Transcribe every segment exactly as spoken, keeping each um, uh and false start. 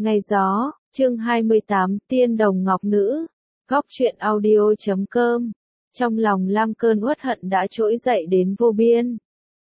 Ngày gió, chương hai mươi tám, Tiên đồng ngọc nữ. Góc truyện audio chấm com. Trong lòng Lam cơn uất hận đã trỗi dậy đến vô biên.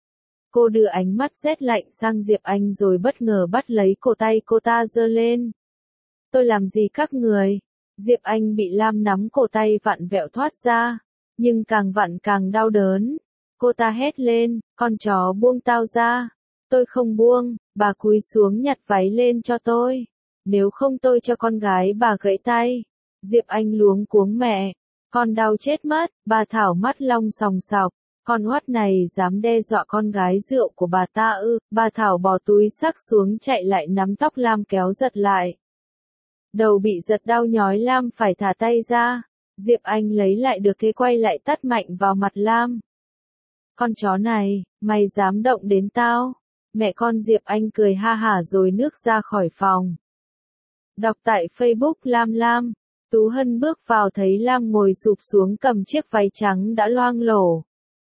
Cô đưa ánh mắt rét lạnh sang Diệp Anh rồi bất ngờ bắt lấy cổ tay cô ta giơ lên. Tôi làm gì các người? Diệp Anh bị Lam nắm cổ tay vặn vẹo thoát ra, nhưng càng vặn càng đau đớn. Cô ta hét lên, con chó buông tao ra. Tôi không buông, bà cúi xuống nhặt váy lên cho tôi. Nếu không tôi cho con gái bà gãy tay. Diệp Anh luống cuống mẹ. Con đau chết mất, bà Thảo mắt long sòng sọc. Con oát này dám đe dọa con gái rượu của bà ta ư. Bà Thảo bỏ túi xách xuống chạy lại nắm tóc Lam kéo giật lại. Đầu bị giật đau nhói Lam phải thả tay ra. Diệp Anh lấy lại được thế quay lại tát mạnh vào mặt Lam. Con chó này, mày dám động đến tao. Mẹ con Diệp Anh cười ha hả rồi nước ra khỏi phòng. Đọc tại Facebook Lam Lam. Tú Hân bước vào thấy Lam ngồi sụp xuống cầm chiếc váy trắng đã loang lổ.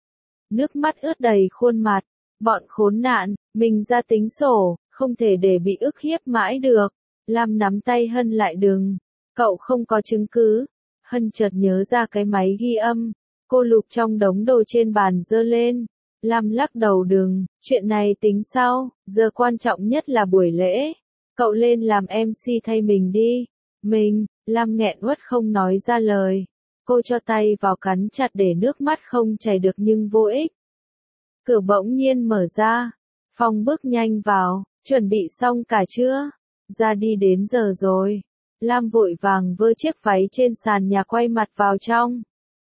Nước mắt ướt đầy khuôn mặt. Bọn khốn nạn, mình ra tính sổ, không thể để bị ức hiếp mãi được. Lam nắm tay Hân lại đừng. Cậu không có chứng cứ. Hân chợt nhớ ra cái máy ghi âm. Cô lục trong đống đồ trên bàn giơ lên. Lam lắc đầu đừng, chuyện này tính sau, giờ quan trọng nhất là buổi lễ. Cậu lên làm em xê thay mình đi. Mình, Lam nghẹn uất không nói ra lời. Cô cho tay vào cắn chặt để nước mắt không chảy được nhưng vô ích. Cửa bỗng nhiên mở ra. Phong bước nhanh vào, chuẩn bị xong cả chưa? Ra đi đến giờ rồi. Lam vội vàng vơ chiếc váy trên sàn nhà quay mặt vào trong.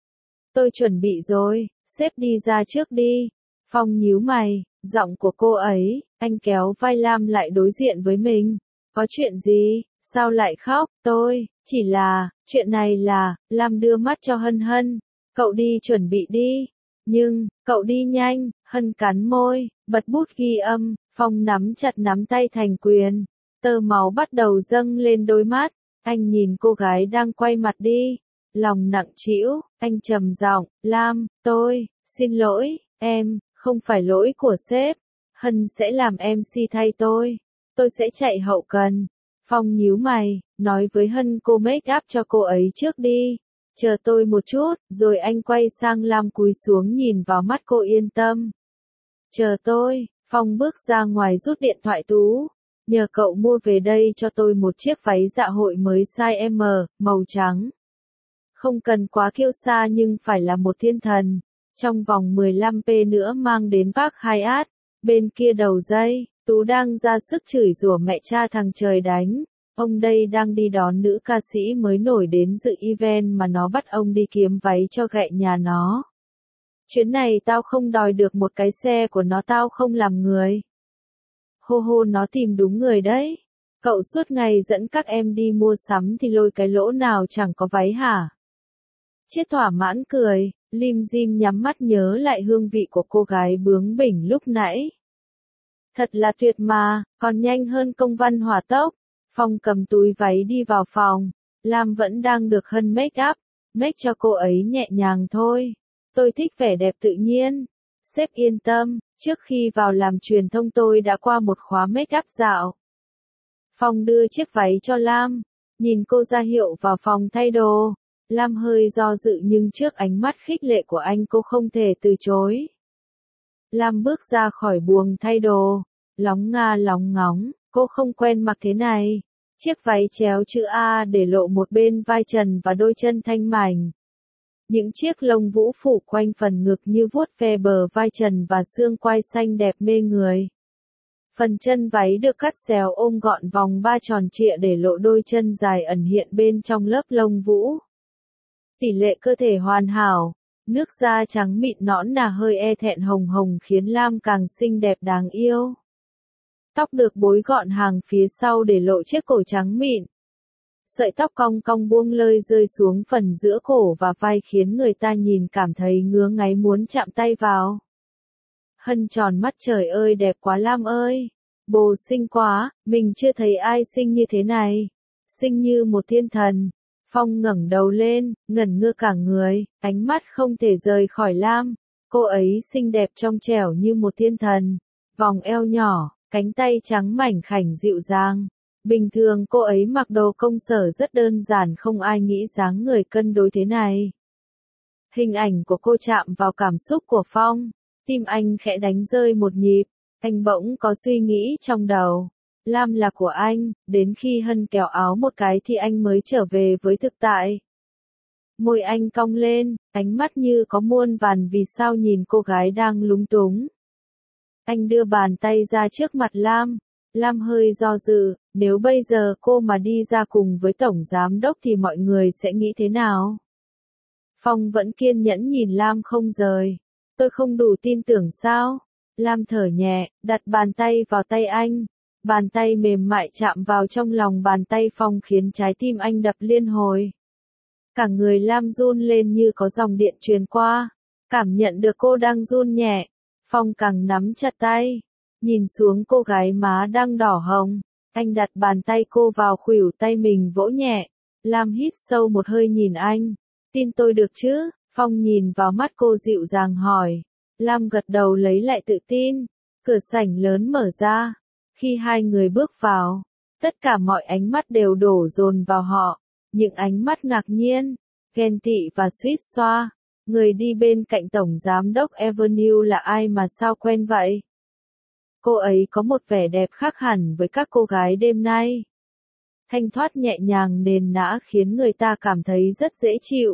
Tôi chuẩn bị rồi, sếp đi ra trước đi. Phong nhíu mày, giọng của cô ấy, anh kéo vai Lam lại đối diện với mình. Có chuyện gì, sao lại khóc, tôi, chỉ là, chuyện này là, Lam đưa mắt cho Hân Hân. Cậu đi chuẩn bị đi. Nhưng, cậu đi nhanh, Hân cắn môi, bật bút ghi âm, Phong nắm chặt nắm tay thành quyền. Tơ máu bắt đầu dâng lên đôi mắt, anh nhìn cô gái đang quay mặt đi. Lòng nặng trĩu, anh trầm giọng, Lam, tôi, xin lỗi, em, không phải lỗi của sếp. Hân sẽ làm em xê thay tôi. Tôi sẽ chạy hậu cần. Phong nhíu mày, nói với Hân cô make up cho cô ấy trước đi. Chờ tôi một chút, rồi anh quay sang Lam cúi xuống nhìn vào mắt cô yên tâm. Chờ tôi, Phong bước ra ngoài rút điện thoại tú. Nhờ cậu mua về đây cho tôi một chiếc váy dạ hội mới size M, màu trắng. Không cần quá kiêu sa nhưng phải là một thiên thần. Trong vòng mười lăm phút nữa mang đến Park Hyatt. Bên kia đầu dây, Tú đang ra sức chửi rủa mẹ cha thằng trời đánh. Ông đây đang đi đón nữ ca sĩ mới nổi đến dự event mà nó bắt ông đi kiếm váy cho gậy nhà nó. Chuyến này tao không đòi được một cái xe của nó tao không làm người. Hô hô nó tìm đúng người đấy. Cậu suốt ngày dẫn các em đi mua sắm thì lôi cái lỗ nào chẳng có váy hả? Chiết thỏa mãn cười, lim dim nhắm mắt nhớ lại hương vị của cô gái bướng bỉnh lúc nãy. Thật là tuyệt mà, còn nhanh hơn công văn hỏa tốc. Phong cầm túi váy đi vào phòng. Lam vẫn đang được Hân make up. Make cho cô ấy nhẹ nhàng thôi. Tôi thích vẻ đẹp tự nhiên. Sếp yên tâm, trước khi vào làm truyền thông tôi đã qua một khóa make up dạo. Phong đưa chiếc váy cho Lam. Nhìn cô ra hiệu vào phòng thay đồ. Lam hơi do dự nhưng trước ánh mắt khích lệ của anh cô không thể từ chối. Lam bước ra khỏi buồng thay đồ. Lóng nga lóng ngóng, cô không quen mặc thế này. Chiếc váy chéo chữ A để lộ một bên vai trần và đôi chân thanh mảnh. Những chiếc lông vũ phủ quanh phần ngực như vuốt ve bờ vai trần và xương quai xanh đẹp mê người. Phần chân váy được cắt xéo ôm gọn vòng ba tròn trịa để lộ đôi chân dài ẩn hiện bên trong lớp lông vũ. Tỷ lệ cơ thể hoàn hảo, nước da trắng mịn nõn nà hơi e thẹn hồng hồng khiến Lam càng xinh đẹp đáng yêu. Tóc được bối gọn hàng phía sau để lộ chiếc cổ trắng mịn. Sợi tóc cong cong buông lơi rơi xuống phần giữa cổ và vai khiến người ta nhìn cảm thấy ngứa ngáy muốn chạm tay vào. Hân tròn mắt trời ơi đẹp quá Lam ơi. Bồ xinh quá, mình chưa thấy ai xinh như thế này. Xinh như một thiên thần. Phong ngẩng đầu lên, ngẩn ngơ cả người, ánh mắt không thể rời khỏi Lam. Cô ấy xinh đẹp trong trẻo như một thiên thần. Vòng eo nhỏ, cánh tay trắng mảnh khảnh dịu dàng. Bình thường cô ấy mặc đồ công sở rất đơn giản, không ai nghĩ dáng người cân đối thế này. Hình ảnh của cô chạm vào cảm xúc của Phong, tim anh khẽ đánh rơi một nhịp, anh bỗng có suy nghĩ trong đầu. Lam là của anh, đến khi Hân kéo áo một cái thì anh mới trở về với thực tại. Môi anh cong lên, ánh mắt như có muôn vàn vì sao nhìn cô gái đang lúng túng. Anh đưa bàn tay ra trước mặt Lam. Lam hơi do dự, nếu bây giờ cô mà đi ra cùng với tổng giám đốc thì mọi người sẽ nghĩ thế nào? Phong vẫn kiên nhẫn nhìn Lam không rời. Tôi không đủ tin tưởng sao? Lam thở nhẹ, đặt bàn tay vào tay anh. Bàn tay mềm mại chạm vào trong lòng bàn tay Phong khiến trái tim anh đập liên hồi. Cả người Lam run lên như có dòng điện truyền qua. Cảm nhận được cô đang run nhẹ. Phong càng nắm chặt tay. Nhìn xuống cô gái má đang đỏ hồng. Anh đặt bàn tay cô vào khuỷu tay mình vỗ nhẹ. Lam hít sâu một hơi nhìn anh. Tin tôi được chứ? Phong nhìn vào mắt cô dịu dàng hỏi. Lam gật đầu lấy lại tự tin. Cửa sảnh lớn mở ra. Khi hai người bước vào, tất cả mọi ánh mắt đều đổ dồn vào họ. Những ánh mắt ngạc nhiên, ghen tị và suýt xoa. Người đi bên cạnh Tổng Giám đốc Avenue là ai mà sao quen vậy? Cô ấy có một vẻ đẹp khác hẳn với các cô gái đêm nay. Thanh thoát nhẹ nhàng nền nã khiến người ta cảm thấy rất dễ chịu.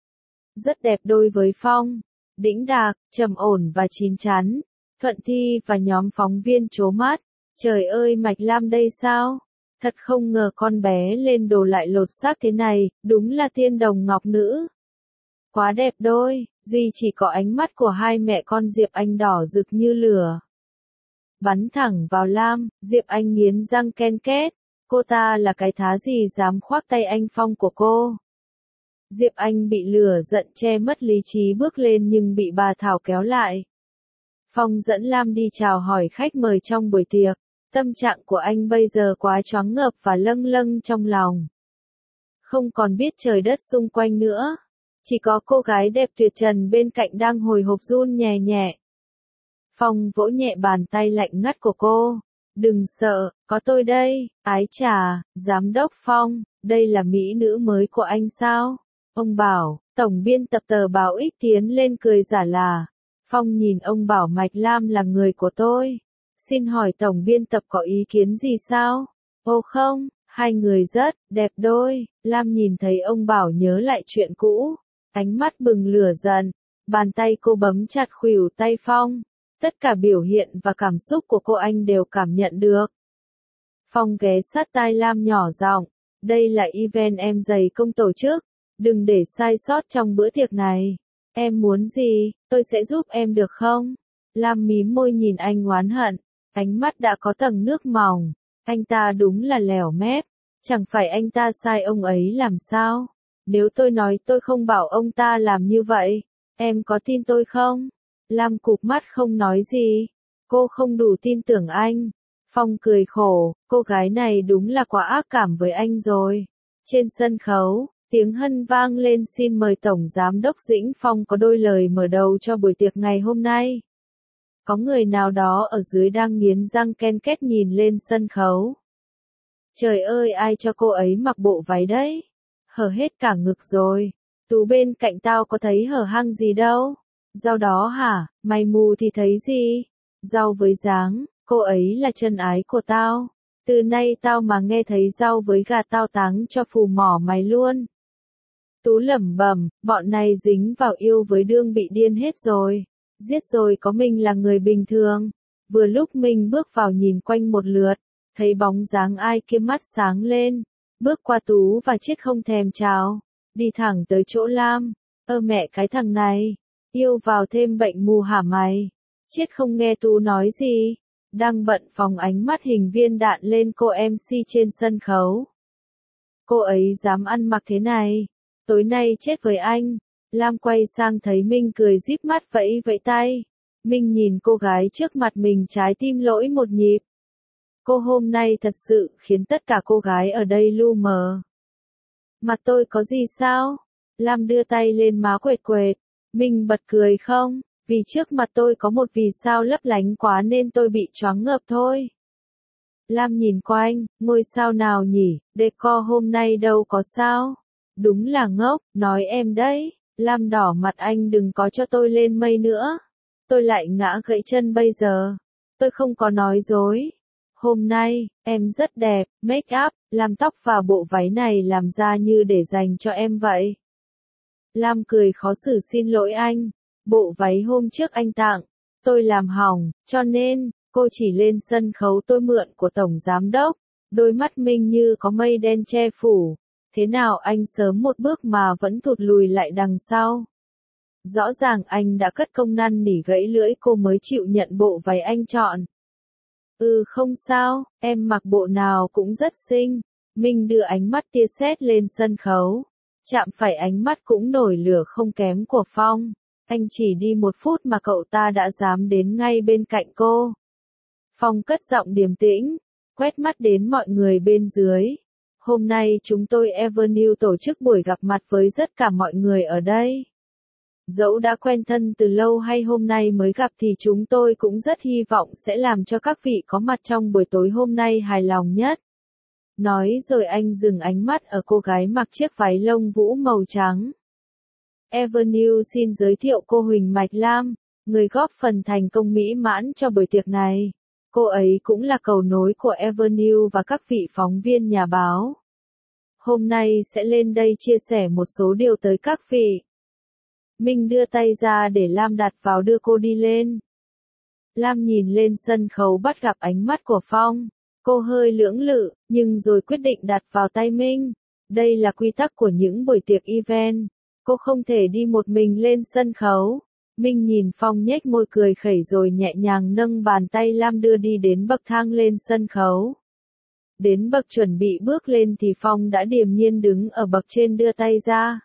Rất đẹp đôi với Phong, đĩnh đạc, trầm ổn và chín chắn. Thuận Thi và nhóm phóng viên trố mắt. Trời ơi, Mạch Lam đây sao? Thật không ngờ con bé lên đồ lại lột xác thế này, đúng là tiên đồng ngọc nữ. Quá đẹp đôi, duy chỉ có ánh mắt của hai mẹ con Diệp Anh đỏ rực như lửa. Bắn thẳng vào Lam, Diệp Anh nghiến răng ken két. Cô ta là cái thá gì dám khoác tay anh Phong của cô? Diệp Anh bị lửa giận che mất lý trí bước lên nhưng bị bà Thảo kéo lại. Phong dẫn Lam đi chào hỏi khách mời trong buổi tiệc. Tâm trạng của anh bây giờ quá choáng ngợp và lâng lâng trong lòng. Không còn biết trời đất xung quanh nữa. Chỉ có cô gái đẹp tuyệt trần bên cạnh đang hồi hộp run nhẹ nhẹ. Phong vỗ nhẹ bàn tay lạnh ngắt của cô. Đừng sợ, có tôi đây. Ái chà, giám đốc Phong, đây là mỹ nữ mới của anh sao? Ông Bảo, tổng biên tập tờ báo X tiến lên cười giả là. Phong nhìn ông Bảo, Mạch Lam là người của tôi. Xin hỏi tổng biên tập có ý kiến gì sao? Ô không, hai người rất đẹp đôi. Lam nhìn thấy ông Bảo nhớ lại chuyện cũ. Ánh mắt bừng lửa giận. Bàn tay cô bấm chặt khuỷu tay Phong. Tất cả biểu hiện và cảm xúc của cô anh đều cảm nhận được. Phong ghé sát tai Lam nhỏ giọng. Đây là event em dày công tổ chức. Đừng để sai sót trong bữa tiệc này. Em muốn gì, tôi sẽ giúp em được không? Lam mím môi nhìn anh oán hận. Ánh mắt đã có tầng nước mỏng. Anh ta đúng là lèo mép. Chẳng phải anh ta sai ông ấy làm sao? Nếu tôi nói tôi không bảo ông ta làm như vậy, em có tin tôi không? Lam cụp mắt không nói gì. Cô không đủ tin tưởng anh. Phong cười khổ, cô gái này đúng là quá ác cảm với anh rồi. Trên sân khấu, tiếng hân vang lên. Xin mời Tổng Giám đốc Dĩnh Phong có đôi lời mở đầu cho buổi tiệc ngày hôm nay. Có người nào đó ở dưới đang nghiến răng ken két nhìn lên sân khấu. Trời ơi, ai cho cô ấy mặc bộ váy đấy? Hở hết cả ngực rồi. Tú bên cạnh tao có thấy hở hang gì đâu. Rau đó hả, mày mù thì thấy gì? Rau với dáng, cô ấy là chân ái của tao. Từ nay tao mà nghe thấy rau với gà tao táng cho phù mỏ mày luôn. Tú lẩm bẩm, bọn này dính vào yêu với đương bị điên hết rồi. Giết rồi có mình là người bình thường. Vừa lúc mình bước vào nhìn quanh một lượt, thấy bóng dáng ai kia mắt sáng lên. Bước qua Tú và Chiết không thèm chào. Đi thẳng tới chỗ Lam. Ơ mẹ cái thằng này. Yêu vào thêm bệnh mù hả mày? Chiết không nghe Tú nói gì. Đang bận phóng ánh mắt hình viên đạn lên cô em xê trên sân khấu. Cô ấy dám ăn mặc thế này. Tối nay chết với anh. Lam quay sang thấy Minh cười díp mắt vẫy vẫy tay. Minh nhìn cô gái trước mặt mình trái tim lỗi một nhịp. Cô hôm nay thật sự khiến tất cả cô gái ở đây lu mờ. Mặt tôi có gì sao? Lam đưa tay lên má quệt quệt. Minh bật cười không? Vì trước mặt tôi có một vì sao lấp lánh quá nên tôi bị choáng ngợp thôi. Lam nhìn quanh, ngôi sao nào nhỉ, decor hôm nay đâu có sao. Đúng là ngốc, nói em đấy. Lam đỏ mặt, anh đừng có cho tôi lên mây nữa. Tôi lại ngã gãy chân bây giờ. Tôi không có nói dối. Hôm nay, em rất đẹp, make up, làm tóc và bộ váy này làm ra như để dành cho em vậy. Lam cười khó xử, xin lỗi anh. Bộ váy hôm trước anh tặng, tôi làm hỏng, cho nên, cô chỉ lên sân khấu tôi mượn của tổng giám đốc. Đôi mắt Minh như có mây đen che phủ. Thế nào anh sớm một bước mà vẫn thụt lùi lại đằng sau. Rõ ràng anh đã cất công năn nỉ gãy lưỡi cô mới chịu nhận bộ váy anh chọn. Ừ không sao, em mặc bộ nào cũng rất xinh. Minh đưa ánh mắt tia sét lên sân khấu. Chạm phải ánh mắt cũng nổi lửa không kém của Phong. Anh chỉ đi một phút mà cậu ta đã dám đến ngay bên cạnh cô. Phong cất giọng điềm tĩnh, quét mắt đến mọi người bên dưới. Hôm nay chúng tôi Avenue tổ chức buổi gặp mặt với tất cả mọi người ở đây. Dẫu đã quen thân từ lâu hay hôm nay mới gặp thì chúng tôi cũng rất hy vọng sẽ làm cho các vị có mặt trong buổi tối hôm nay hài lòng nhất. Nói rồi anh dừng ánh mắt ở cô gái mặc chiếc váy lông vũ màu trắng. Avenue xin giới thiệu cô Huỳnh Mạch Lam, người góp phần thành công mỹ mãn cho buổi tiệc này. Cô ấy cũng là cầu nối của Avenue và các vị phóng viên nhà báo. Hôm nay sẽ lên đây chia sẻ một số điều tới các vị. Minh đưa tay ra để Lam đặt vào đưa cô đi lên. Lam nhìn lên sân khấu bắt gặp ánh mắt của Phong. Cô hơi lưỡng lự, nhưng rồi quyết định đặt vào tay Minh. Đây là quy tắc của những buổi tiệc event. Cô không thể đi một mình lên sân khấu. Minh nhìn Phong nhếch môi cười khẩy rồi nhẹ nhàng nâng bàn tay Lam đưa đi đến bậc thang lên sân khấu. Đến bậc chuẩn bị bước lên thì Phong đã điềm nhiên đứng ở bậc trên đưa tay ra.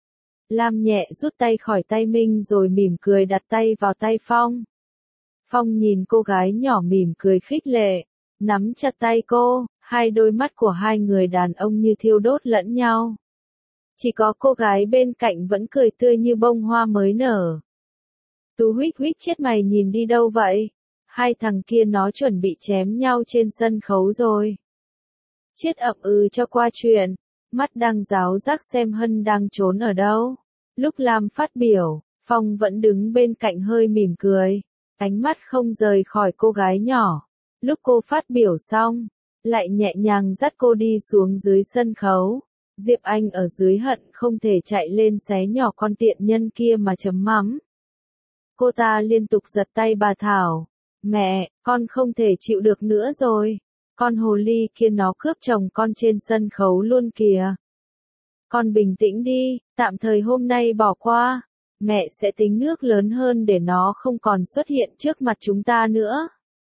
Lam nhẹ rút tay khỏi tay Minh rồi mỉm cười đặt tay vào tay Phong. Phong nhìn cô gái nhỏ mỉm cười khích lệ, nắm chặt tay cô, hai đôi mắt của hai người đàn ông như thiêu đốt lẫn nhau. Chỉ có cô gái bên cạnh vẫn cười tươi như bông hoa mới nở. Tú huých huých chết mày nhìn đi đâu vậy? Hai thằng kia nó chuẩn bị chém nhau trên sân khấu rồi. Chết ậm ừ cho qua chuyện. Mắt đang giáo giác xem Hân đang trốn ở đâu. Lúc Lam phát biểu, Phong vẫn đứng bên cạnh hơi mỉm cười. Ánh mắt không rời khỏi cô gái nhỏ. Lúc cô phát biểu xong, lại nhẹ nhàng dắt cô đi xuống dưới sân khấu. Diệp Anh ở dưới hận không thể chạy lên xé nhỏ con tiện nhân kia mà chấm mắm. Cô ta liên tục giật tay bà Thảo. Mẹ, con không thể chịu được nữa rồi. Con hồ ly kia nó cướp chồng con trên sân khấu luôn kìa. Con bình tĩnh đi, tạm thời hôm nay bỏ qua. Mẹ sẽ tính nước lớn hơn để nó không còn xuất hiện trước mặt chúng ta nữa.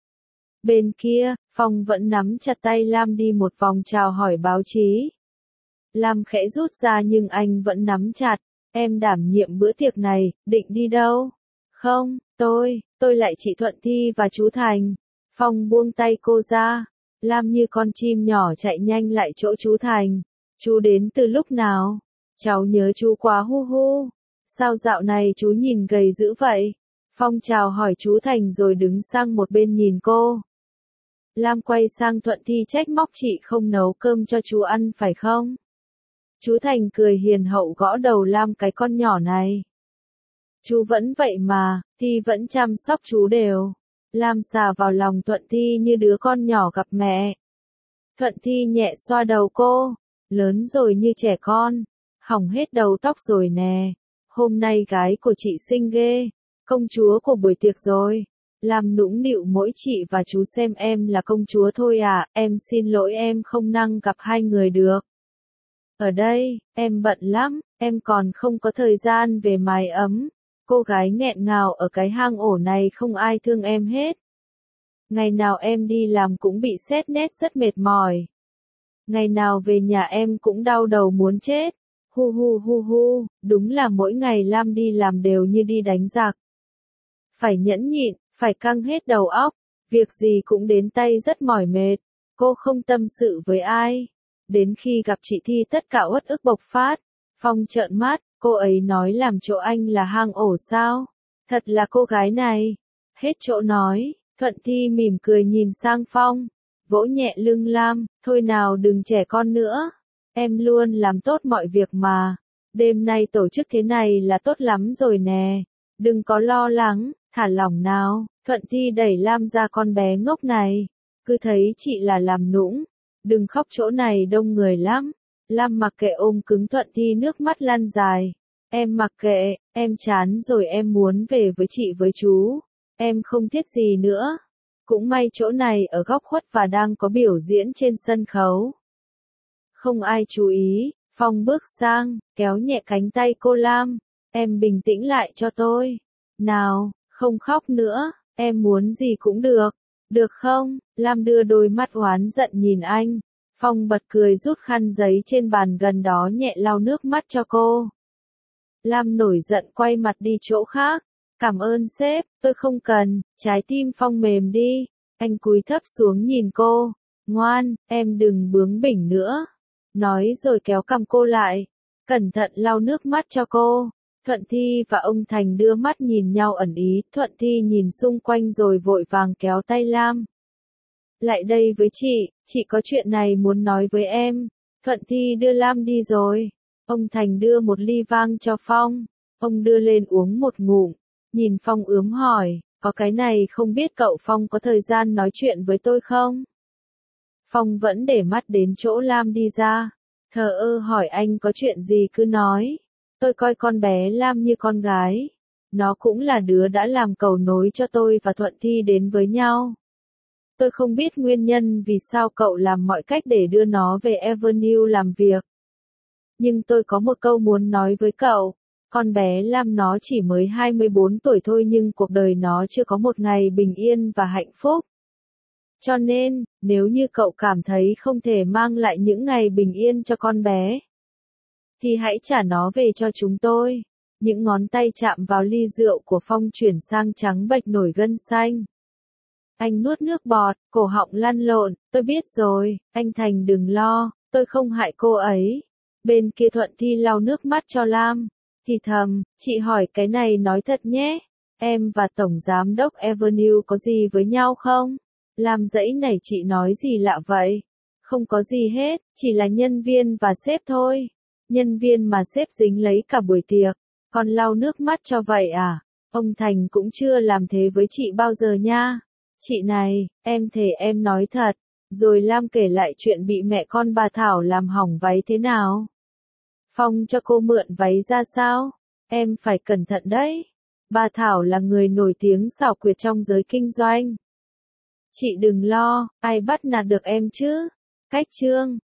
Bên kia, Phong vẫn nắm chặt tay Lam đi một vòng chào hỏi báo chí. Lam khẽ rút ra nhưng anh vẫn nắm chặt. Em đảm nhiệm bữa tiệc này, định đi đâu? Không, tôi, tôi lại chị Thuận Thi và chú Thành. Phong buông tay cô ra. Lam như con chim nhỏ chạy nhanh lại chỗ chú Thành. Chú đến từ lúc nào? Cháu nhớ chú quá hu hu. Sao dạo này chú nhìn gầy dữ vậy? Phong chào hỏi chú Thành rồi đứng sang một bên nhìn cô. Lam quay sang Thuận Thi trách móc, chị không nấu cơm cho chú ăn phải không? Chú Thành cười hiền hậu gõ đầu Lam, cái con nhỏ này. Chú vẫn vậy mà, Thi vẫn chăm sóc chú đều. Lam xà vào lòng Thuận Thi như đứa con nhỏ gặp mẹ. Thuận Thi nhẹ xoa đầu cô. Lớn rồi như trẻ con. Hỏng hết đầu tóc rồi nè. Hôm nay gái của chị xinh ghê. Công chúa của buổi tiệc rồi. Lam nũng nịu mỗi chị và chú xem em là công chúa thôi à. Em xin lỗi, em không năng gặp hai người được. Ở đây, em bận lắm. Em còn không có thời gian về mái ấm. Cô gái nghẹn ngào ở cái hang ổ này không ai thương em hết. Ngày nào em đi làm cũng bị xét nét rất mệt mỏi. Ngày nào về nhà em cũng đau đầu muốn chết. Hu hu hu hu, đúng là mỗi ngày Lam đi làm đều như đi đánh giặc. Phải nhẫn nhịn, phải căng hết đầu óc, việc gì cũng đến tay rất mỏi mệt. Cô không tâm sự với ai. Đến khi gặp chị Thi tất cả uất ức bộc phát. Phong trợn mắt, cô ấy nói làm chỗ anh là hang ổ sao? Thật là cô gái này. Hết chỗ nói, Thuận Thi mỉm cười nhìn sang Phong. vỗ nhẹ lưng Lam, thôi nào đừng trẻ con nữa. Em luôn làm tốt mọi việc mà. Đêm nay tổ chức thế này là tốt lắm rồi nè. Đừng có lo lắng, thả lỏng nào. Thuận Thi đẩy Lam ra, con bé ngốc này. Cứ thấy chị là làm nũng. Đừng khóc, chỗ này đông người lắm. Lam mặc kệ ôm cứng Thuận Thi, nước mắt lăn dài. Em mặc kệ, em chán rồi, em muốn về với chị với chú. Em không thiết gì nữa. Cũng may chỗ này ở góc khuất và đang có biểu diễn trên sân khấu. Không ai chú ý, Phong bước sang, kéo nhẹ cánh tay cô Lam. Em bình tĩnh lại cho tôi. Nào, không khóc nữa, em muốn gì cũng được. Được không? Lam đưa đôi mắt oán giận nhìn anh. Phong bật cười, rút khăn giấy trên bàn gần đó nhẹ lau nước mắt cho cô. Lam nổi giận quay mặt đi chỗ khác. Cảm ơn sếp, tôi không cần. Trái tim Phong mềm đi. Anh cúi thấp xuống nhìn cô. Ngoan, em đừng bướng bỉnh nữa. Nói rồi kéo cằm cô lại. Cẩn thận lau nước mắt cho cô. Thuận Thi và ông Thành đưa mắt nhìn nhau ẩn ý. Thuận Thi nhìn xung quanh rồi vội vàng kéo tay Lam. Lại đây với chị, chị có chuyện này muốn nói với em. Thuận Thi đưa Lam đi rồi. Ông Thành đưa một ly vang cho Phong. Ông đưa lên uống một ngụm. Nhìn Phong ướm hỏi, có cái này không biết cậu Phong có thời gian nói chuyện với tôi không? Phong vẫn để mắt đến chỗ Lam đi ra. Thờ ơ hỏi, anh có chuyện gì cứ nói. Tôi coi con bé Lam như con gái. Nó cũng là đứa đã làm cầu nối cho tôi và Thuận Thi đến với nhau. Tôi không biết nguyên nhân vì sao cậu làm mọi cách để đưa nó về Avenue làm việc. Nhưng tôi có một câu muốn nói với cậu. Con bé Lam nó chỉ mới hai mươi bốn tuổi thôi nhưng cuộc đời nó chưa có một ngày bình yên và hạnh phúc. Cho nên, nếu như cậu cảm thấy không thể mang lại những ngày bình yên cho con bé, thì hãy trả nó về cho chúng tôi. Những ngón tay chạm vào ly rượu của Phong chuyển sang trắng bệch nổi gân xanh. Anh nuốt nước bọt, cổ họng lăn lộn, tôi biết rồi, anh Thành đừng lo, tôi không hại cô ấy. Bên kia Thuận Thi lau nước mắt cho Lam, thì thầm, chị hỏi cái này nói thật nhé, em và Tổng Giám đốc Avenue có gì với nhau không? Lam dãy nảy, chị nói gì lạ vậy? Không có gì hết, chỉ là nhân viên và sếp thôi. Nhân viên mà sếp dính lấy cả buổi tiệc, còn lau nước mắt cho vậy à? Ông Thành cũng chưa làm thế với chị bao giờ nha. Chị này, em thề em nói thật. Rồi Lam kể lại chuyện bị mẹ con bà Thảo làm hỏng váy thế nào. Phong cho cô mượn váy ra sao? Em phải cẩn thận đấy. Bà Thảo là người nổi tiếng xảo quyệt trong giới kinh doanh. Chị đừng lo, ai bắt nạt được em chứ? Cách chương